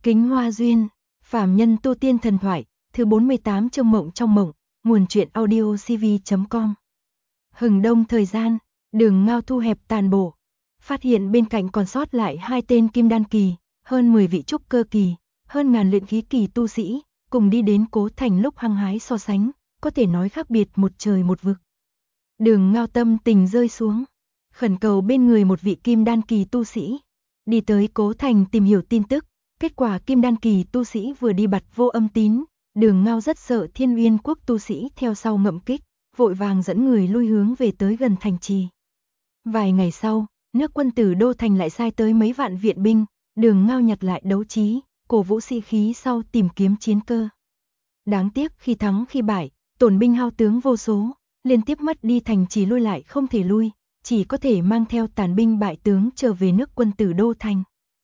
Kính Hoa Duyên, Phàm Nhân Tu Tiên Thần Thoại, thứ 48 chương Mộng trong mộng, nguồn truyện audio cv.com. Hừng đông thời gian, đường Ngao thu hẹp tàn bộ, phát hiện bên cạnh còn sót lại 2 tên kim đan kỳ, hơn 10 vị trúc cơ kỳ, hơn ngàn luyện khí kỳ tu sĩ, cùng đi đến Cố Thành lúc hăng hái so sánh, có thể nói khác biệt một trời một vực. Đường Ngao tâm tình rơi xuống, khẩn cầu bên người một vị kim đan kỳ tu sĩ, đi tới Cố Thành tìm hiểu tin tức. Kết quả kim đan kỳ tu sĩ vừa đi bặt vô âm tín, đường Ngao rất sợ Thiên Uyên quốc tu sĩ theo sau ngậm kích, vội vàng dẫn người lui hướng về tới gần thành trì. Vài ngày sau, nước quân tử Đô Thành lại sai tới mấy vạn viện binh, đường Ngao nhặt lại đấu trí, cổ vũ sĩ khí sau tìm kiếm chiến cơ. Đáng tiếc khi thắng khi bại, tổn binh hao tướng vô số, liên tiếp mất đi thành trì lui lại không thể lui, chỉ có thể mang theo tàn binh bại tướng trở về nước quân tử Đô Thành.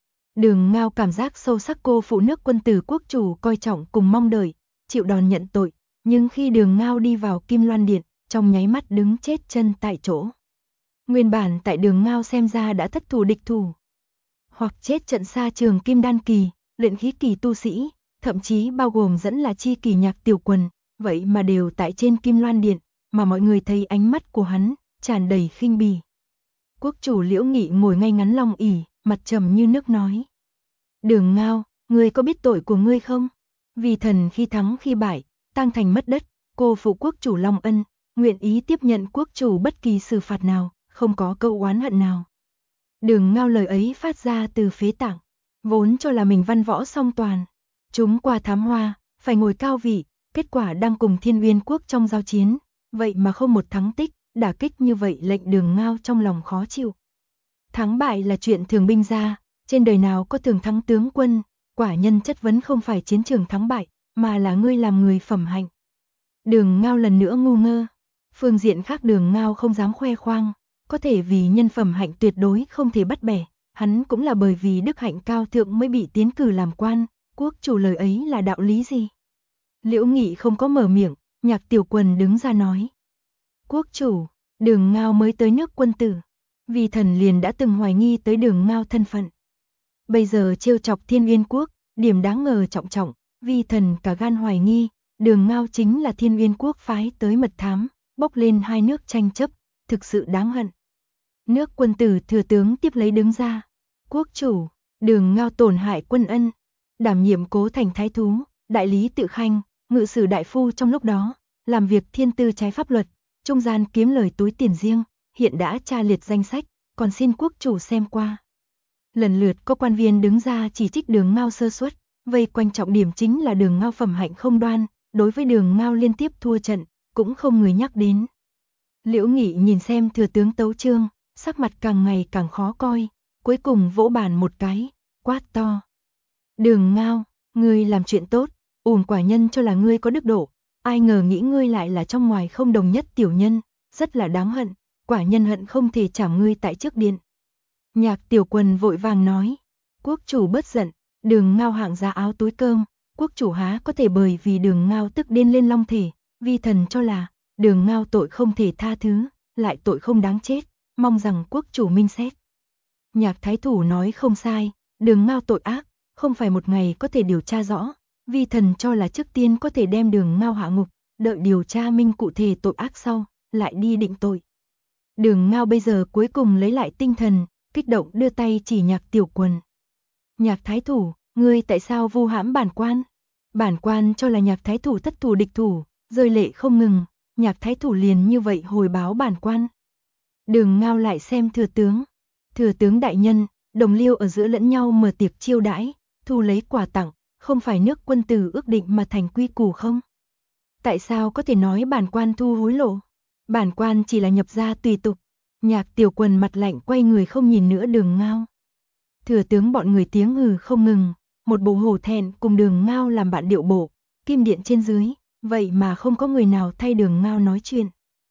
Đường Ngao cảm giác sâu sắc cô phụ nước quân tử quốc chủ coi trọng cùng mong đợi, chịu đòn nhận tội, nhưng khi đường Ngao đi vào Kim Loan Điện, trong nháy mắt đứng chết chân tại chỗ. Nguyên bản tại đường Ngao xem ra đã thất thủ địch thủ, hoặc chết trận xa trường kim đan kỳ, luyện khí kỳ tu sĩ, thậm chí bao gồm dẫn là chi kỳ Nhạc Tiểu Quần, vậy mà đều tại trên Kim Loan Điện, mà mọi người thấy ánh mắt của hắn tràn đầy khinh bỉ. Quốc chủ Liễu Nghị ngồi ngay ngắn long ỷ, mặt trầm như nước nói: Đường Ngao, ngươi có biết tội của ngươi không? Vì thần khi thắng khi bại, tang thành mất đất, cô phụ quốc chủ Long Ân, nguyện ý tiếp nhận quốc chủ bất kỳ xử phạt nào, không có câu oán hận nào. Đường Ngao lời ấy phát ra từ phế tạng, vốn cho là mình văn võ song toàn, chúng qua thám hoa, phải ngồi cao vị, kết quả đang cùng Thiên Uyên quốc trong giao chiến, vậy mà không một thắng tích, đả kích như vậy lệnh đường Ngao trong lòng khó chịu. Thắng bại là chuyện thường binh ra, trên đời nào có thường thắng tướng quân, quả nhân chất vấn không phải chiến trường thắng bại, mà là ngươi làm người phẩm hạnh. Đường Ngao lần nữa ngu ngơ, phương diện khác đường Ngao không dám khoe khoang, có thể vì nhân phẩm hạnh tuyệt đối không thể bắt bẻ, hắn cũng là bởi vì đức hạnh cao thượng mới bị tiến cử làm quan, quốc chủ lời ấy là đạo lý gì? Liễu Nghị không có mở miệng, Nhạc Tiểu Quần đứng ra nói: Quốc chủ, đường Ngao mới tới nước quân tử, vì thần liền đã từng hoài nghi tới đường Ngao thân phận. Bây giờ trêu chọc Thiên Uyên quốc, điểm đáng ngờ trọng trọng, vi thần cả gan hoài nghi, đường Ngao chính là Thiên Uyên quốc phái tới mật thám, bốc lên hai nước tranh chấp, thực sự đáng hận. Nước quân tử thừa tướng tiếp lấy đứng ra: Quốc chủ, đường Ngao tổn hại quân ân, đảm nhiệm Cố Thành thái thú, đại lý tự khanh, ngự sử đại phu trong lúc đó, làm việc thiên tư trái pháp luật, trung gian kiếm lời túi tiền riêng, hiện đã tra liệt danh sách, còn xin quốc chủ xem qua. Lần lượt có quan viên đứng ra chỉ trích đường Ngao sơ suất, vây quanh trọng điểm chính là đường Ngao phẩm hạnh không đoan, đối với đường Ngao liên tiếp thua trận, cũng không người nhắc đến. Liễu Nghị nhìn xem thừa tướng tấu chương, sắc mặt càng ngày càng khó coi, cuối cùng vỗ bàn một cái, quát to: Đường Ngao, ngươi làm chuyện tốt, quả nhân cho là ngươi có đức độ, ai ngờ nghĩ ngươi lại là trong ngoài không đồng nhất tiểu nhân, rất là đáng hận, quả nhân hận không thể trảm ngươi tại trước điện. Nhạc Tiểu Quần vội vàng nói: Quốc chủ bớt giận, đường Ngao hạng giá áo túi cơm, quốc chủ há có thể bởi vì đường Ngao tức điên lên long thể, vi thần cho là đường Ngao tội không thể tha thứ, lại tội không đáng chết, mong rằng quốc chủ minh xét. Nhạc Thái Thủ nói không sai, đường Ngao tội ác, không phải một ngày có thể điều tra rõ, vi thần cho là trước tiên có thể đem đường Ngao hạ ngục, đợi điều tra minh cụ thể tội ác sau, lại đi định tội. Đường Ngao bây giờ cuối cùng lấy lại tinh thần, kích động đưa tay chỉ Nhạc Tiểu Quần: Nhạc Thái Thủ, ngươi tại sao vu hãm bản quan? Bản quan cho là Nhạc Thái Thủ thất thủ địch thủ, rơi lệ không ngừng, Nhạc Thái Thủ liền như vậy hồi báo bản quan. Đường Ngao lại xem thừa tướng: Thừa tướng đại nhân, đồng liêu ở giữa lẫn nhau mở tiệc chiêu đãi, thu lấy quà tặng, không phải nước quân tử ước định mà thành quy củ không? Tại sao có thể nói bản quan thu hối lộ? Bản quan chỉ là nhập gia tùy tục. Nhạc Tiểu Quần mặt lạnh quay người không nhìn nữa đường Ngao. Thừa tướng bọn người tiếng hừ không ngừng, một bộ hổ thẹn cùng đường Ngao làm bạn điệu bộ, kim điện trên dưới, vậy mà không có người nào thay đường Ngao nói chuyện.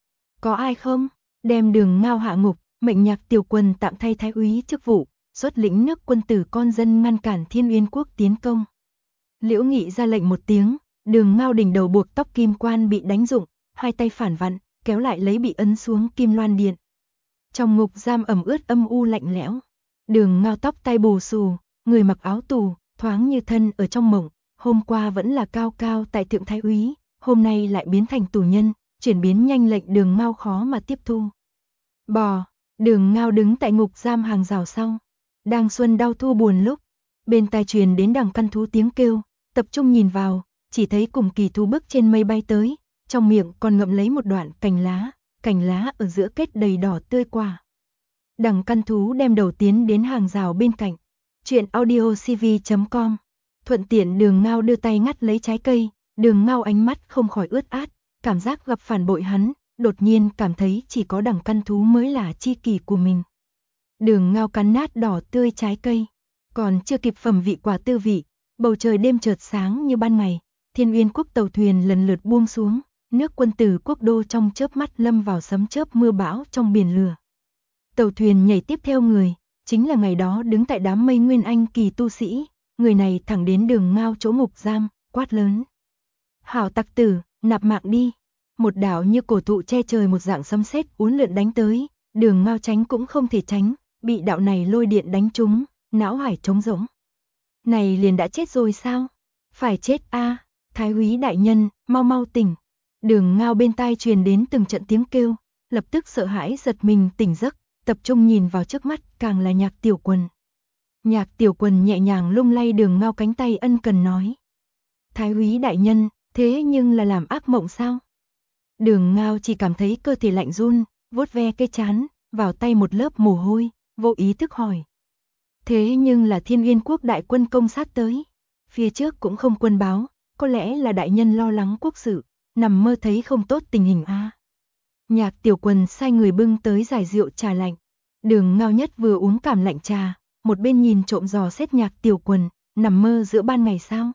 Có ai không? Đem đường Ngao hạ ngục, mệnh Nhạc Tiểu Quần tạm thay thái úy chức vụ, xuất lĩnh nước quân tử con dân ngăn cản Thiên Uyên quốc tiến công. Liễu Nghị ra lệnh một tiếng, đường Ngao đỉnh đầu buộc tóc kim quan bị đánh rụng, hai tay phản vặn, kéo lại lấy bị ấn xuống Kim Loan Điện. Trong ngục giam ẩm ướt âm u lạnh lẽo, đường Ngao tóc tai bù xù, người mặc áo tù, thoáng như thân ở trong mộng, hôm qua vẫn là cao cao tại thượng thái úy, hôm nay lại biến thành tù nhân, chuyển biến nhanh lệnh Đường Mao khó mà tiếp thu. Bò, Đường Ngao đứng tại ngục giam hàng rào sau, đang xuân đau thu buồn lúc, bên tai truyền đến đằng căn thú tiếng kêu, tập trung nhìn vào, chỉ thấy cùng kỳ thú bước trên mây bay tới, trong miệng còn ngậm lấy một đoạn cành lá ở giữa kết đầy đỏ tươi quả. Đằng căn thú đem đầu tiến đến hàng rào bên cạnh. Chuyện audiocv.com. Thuận tiện Đường Ngao đưa tay ngắt lấy trái cây, Đường Ngao ánh mắt không khỏi ướt át, cảm giác gặp phản bội hắn, đột nhiên cảm thấy chỉ có đằng căn thú mới là tri kỷ của mình. Đường Ngao cắn nát đỏ tươi trái cây, còn chưa kịp phẩm vị quả tư vị, bầu trời đêm chợt sáng như ban ngày, Thiên Uyên quốc tàu thuyền lần lượt buông xuống, nước Quân Tử quốc đô trong chớp mắt lâm vào sấm chớp mưa bão trong biển lửa. Tàu thuyền nhảy tiếp theo người, chính là ngày đó đứng tại đám mây nguyên anh kỳ tu sĩ, người này thẳng đến Đường Ngao chỗ ngục giam, quát lớn. Hảo tặc tử, nạp mạng đi. Một đạo như cổ thụ che trời một dạng sấm sét uốn lượn đánh tới, Đường Ngao tránh cũng không thể tránh, bị đạo này lôi điện đánh trúng, não hải trống rỗng. Này liền đã chết rồi sao? Phải chết a, Thái úy đại nhân, mau mau tỉnh. Đường Ngao bên tai truyền đến từng trận tiếng kêu, lập tức sợ hãi giật mình tỉnh giấc, tập trung nhìn vào trước mắt, càng là Nhạc Tiểu Quần. Nhạc Tiểu Quần nhẹ nhàng lung lay Đường Ngao cánh tay ân cần nói. Thái úy đại nhân, thế nhưng là làm ác mộng sao? Đường Ngao chỉ cảm thấy cơ thể lạnh run, vuốt ve cái trán, vào tay một lớp mồ hôi, vô ý thức hỏi. Thế nhưng là Thiên Uyên quốc đại quân công sát tới, phía trước cũng không quân báo, có lẽ là đại nhân lo lắng quốc sự, nằm mơ thấy không tốt tình hình a. Nhạc Tiểu Quần sai người bưng tới giải rượu trà lạnh. Đường Ngao nhất vừa uống cảm lạnh trà, một bên nhìn trộm dò xét Nhạc Tiểu Quần, nằm mơ giữa ban ngày sao?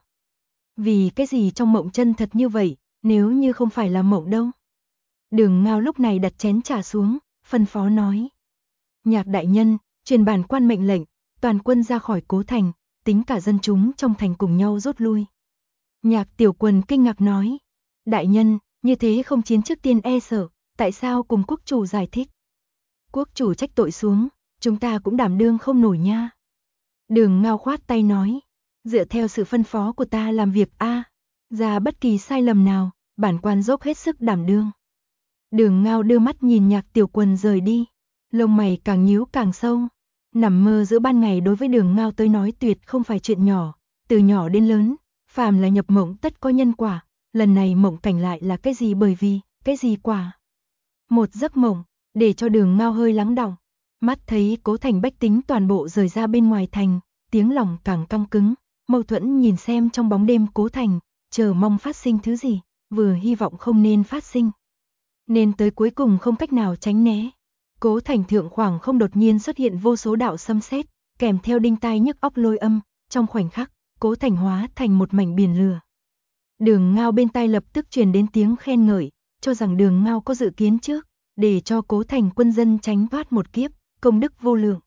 Vì cái gì trong mộng chân thật như vậy, nếu như không phải là mộng đâu? Đường Ngao lúc này đặt chén trà xuống, phân phó nói. Nhạc đại nhân, truyền bản quan mệnh lệnh, toàn quân ra khỏi Cố Thành, tính cả dân chúng trong thành cùng nhau rút lui. Nhạc Tiểu Quần kinh ngạc nói. Đại nhân, như thế không chiến trước tiên e sợ, tại sao cùng quốc chủ giải thích? Quốc chủ trách tội xuống, chúng ta cũng đảm đương không nổi nha. Đường Ngao khoát tay nói. Dựa theo sự phân phó của ta làm việc a, ra bất kỳ sai lầm nào, bản quan dốc hết sức đảm đương. Đường Ngao đưa mắt nhìn Nhạc Tiểu Quần rời đi, lông mày càng nhíu càng sâu. Nằm mơ giữa ban ngày đối với Đường Ngao tới nói tuyệt không phải chuyện nhỏ, từ nhỏ đến lớn, phàm là nhập mộng tất có nhân quả, lần này mộng cảnh lại là cái gì bởi vì, cái gì quả. Một giấc mộng, để cho Đường Ngao hơi lắng đọng, mắt thấy Cố Thành bách tính toàn bộ rời ra bên ngoài thành, tiếng lòng càng căng cứng, mâu thuẫn nhìn xem trong bóng đêm Cố Thành, chờ mong phát sinh thứ gì, vừa hy vọng không nên phát sinh. Nên tới cuối cùng không cách nào tránh né. Cố Thành thượng khoảng không đột nhiên xuất hiện vô số đạo sấm sét, kèm theo đinh tai nhức óc lôi âm, trong khoảnh khắc, Cố Thành hóa thành một mảnh biển lửa. Đường Ngao bên tai lập tức truyền đến tiếng khen ngợi, cho rằng Đường Ngao có dự kiến trước, để cho Cố Thành quân dân tránh thoát một kiếp, công đức vô lượng.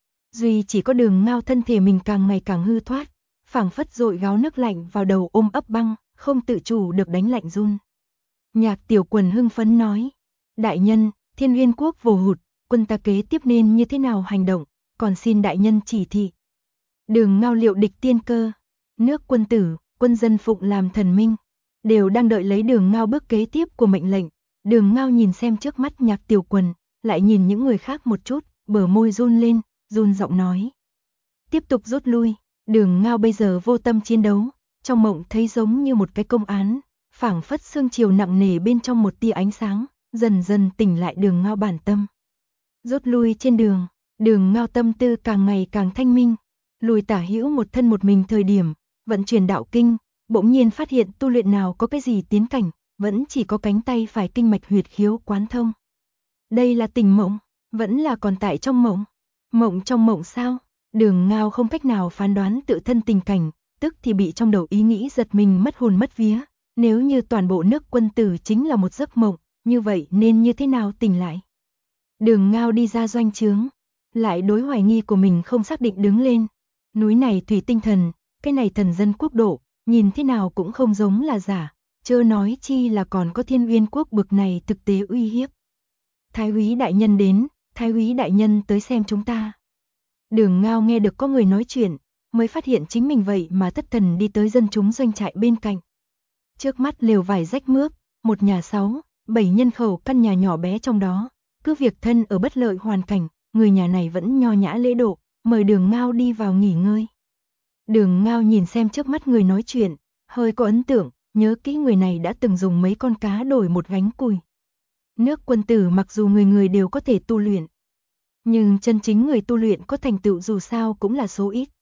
Duy chỉ có Đường Ngao thân thể mình càng ngày càng hư thoát, phảng phất dội gáo nước lạnh vào đầu ôm ấp băng, không tự chủ được đánh lạnh run. Nhạc Tiểu Quần hưng phấn nói, đại nhân, Thiên Uyên quốc vồ hụt, quân ta kế tiếp nên như thế nào hành động, còn xin đại nhân chỉ thị. Đường Ngao liệu địch tiên cơ, nước Quân Tử, quân dân phụng làm thần minh, đều đang đợi lấy Đường Ngao bước kế tiếp của mệnh lệnh. Đường Ngao nhìn xem trước mắt Nhạc Tiểu Quần, lại nhìn những người khác một chút, bờ môi run lên, run giọng nói. Tiếp tục rút lui. Đường Ngao bây giờ vô tâm chiến đấu, trong mộng thấy giống như một cái công án, phảng phất sương chiều nặng nề bên trong một tia ánh sáng, dần dần tỉnh lại Đường Ngao bản tâm. Rút lui trên đường, Đường Ngao tâm tư càng ngày càng thanh minh, lùi tả hữu một thân một mình thời điểm, vận chuyển đạo kinh, bỗng nhiên phát hiện tu luyện nào có cái gì tiến cảnh, vẫn chỉ có cánh tay phải kinh mạch huyệt khiếu quán thông. Đây là tỉnh mộng, vẫn là còn tại trong mộng. Mộng trong mộng sao? Đường Ngao không cách nào phán đoán tự thân tình cảnh, tức thì bị trong đầu ý nghĩ giật mình mất hồn mất vía. Nếu như toàn bộ nước Quân Tử chính là một giấc mộng, như vậy nên như thế nào tỉnh lại? Đường Ngao đi ra doanh trướng, lại đối hoài nghi của mình không xác định đứng lên. Núi này thủy tinh thần, cái này thần dân quốc độ, nhìn thế nào cũng không giống là giả, chớ nói chi là còn có Thiên Uyên quốc bực này thực tế uy hiếp. Thái úy đại nhân đến, Thái úy đại nhân tới xem chúng ta. Đường Ngao nghe được có người nói chuyện, mới phát hiện chính mình vậy mà thất thần đi tới dân chúng doanh trại bên cạnh. Trước mắt lều vải rách mướp, một nhà 6, 7 nhân khẩu căn nhà nhỏ bé trong đó, cứ việc thân ở bất lợi hoàn cảnh, người nhà này vẫn nho nhã lễ độ, mời Đường Ngao đi vào nghỉ ngơi. Đường Ngao nhìn xem trước mắt người nói chuyện, hơi có ấn tượng, nhớ kỹ người này đã từng dùng mấy con cá đổi một gánh củi. Nước Quân Tử mặc dù người người đều có thể tu luyện, nhưng chân chính người tu luyện có thành tựu dù sao cũng là số ít.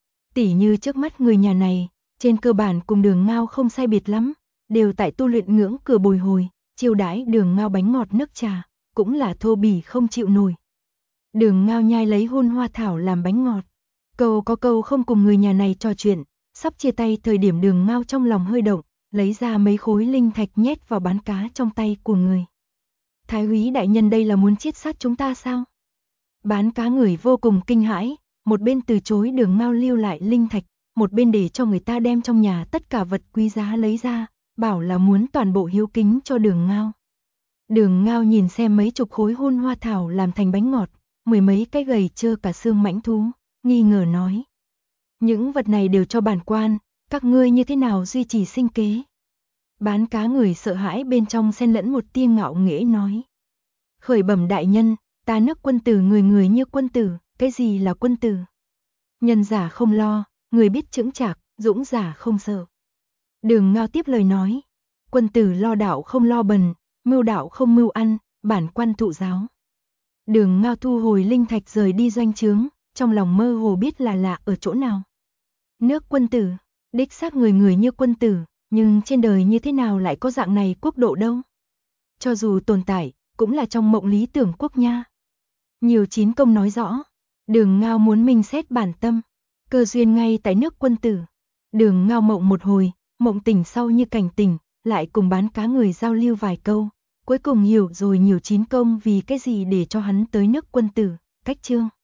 Tỉ như trước mắt người nhà này, trên cơ bản cùng Đường Ngao không sai biệt lắm, đều tại tu luyện ngưỡng cửa bồi hồi, chiêu đãi Đường Ngao bánh ngọt nước trà, cũng là thô bỉ không chịu nổi. Đường Ngao nhai lấy hôn hoa thảo làm bánh ngọt, câu có câu không cùng người nhà này trò chuyện, sắp chia tay thời điểm Đường Ngao trong lòng hơi động, lấy ra mấy khối linh thạch nhét vào bán cá trong tay của người. Thái úy đại nhân đây là muốn chiết sát chúng ta sao? Bán cá người vô cùng kinh hãi, một bên từ chối Đường Ngao lưu lại linh thạch, một bên để cho người ta đem trong nhà tất cả vật quý giá lấy ra, bảo là muốn toàn bộ hiếu kính cho Đường Ngao. Đường Ngao nhìn xem mấy chục khối hôn hoa thảo làm thành bánh ngọt, mười mấy cái gầy trơ cả xương mãnh thú, nghi ngờ nói. Những vật này đều cho bản quan, các ngươi như thế nào duy trì sinh kế? Bán cá người sợ hãi bên trong xen lẫn một tia ngạo nghễ nói. Khởi bẩm đại nhân, ta nước Quân Tử người người như quân tử, cái gì là quân tử? Nhân giả không lo, người biết chững chạc, dũng giả không sợ. Đường Ngao tiếp lời nói, quân tử lo đạo không lo bần, mưu đạo không mưu ăn, bản quan thụ giáo. Đường Ngao thu hồi linh thạch rời đi doanh trướng, trong lòng mơ hồ biết là lạ ở chỗ nào. Nước Quân Tử, đích xác người người như quân tử, nhưng trên đời như thế nào lại có dạng này quốc độ đâu? Cho dù tồn tại, cũng là trong mộng lý tưởng quốc nha. Nhiều chín công nói rõ, Đường Ngao muốn minh xét bản tâm, cơ duyên ngay tại nước Quân Tử. Đường Ngao mộng một hồi, mộng tỉnh sau như cảnh tỉnh, lại cùng bán cá người giao lưu vài câu, cuối cùng hiểu rồi nhiều chín công vì cái gì để cho hắn tới nước Quân Tử, cách chương.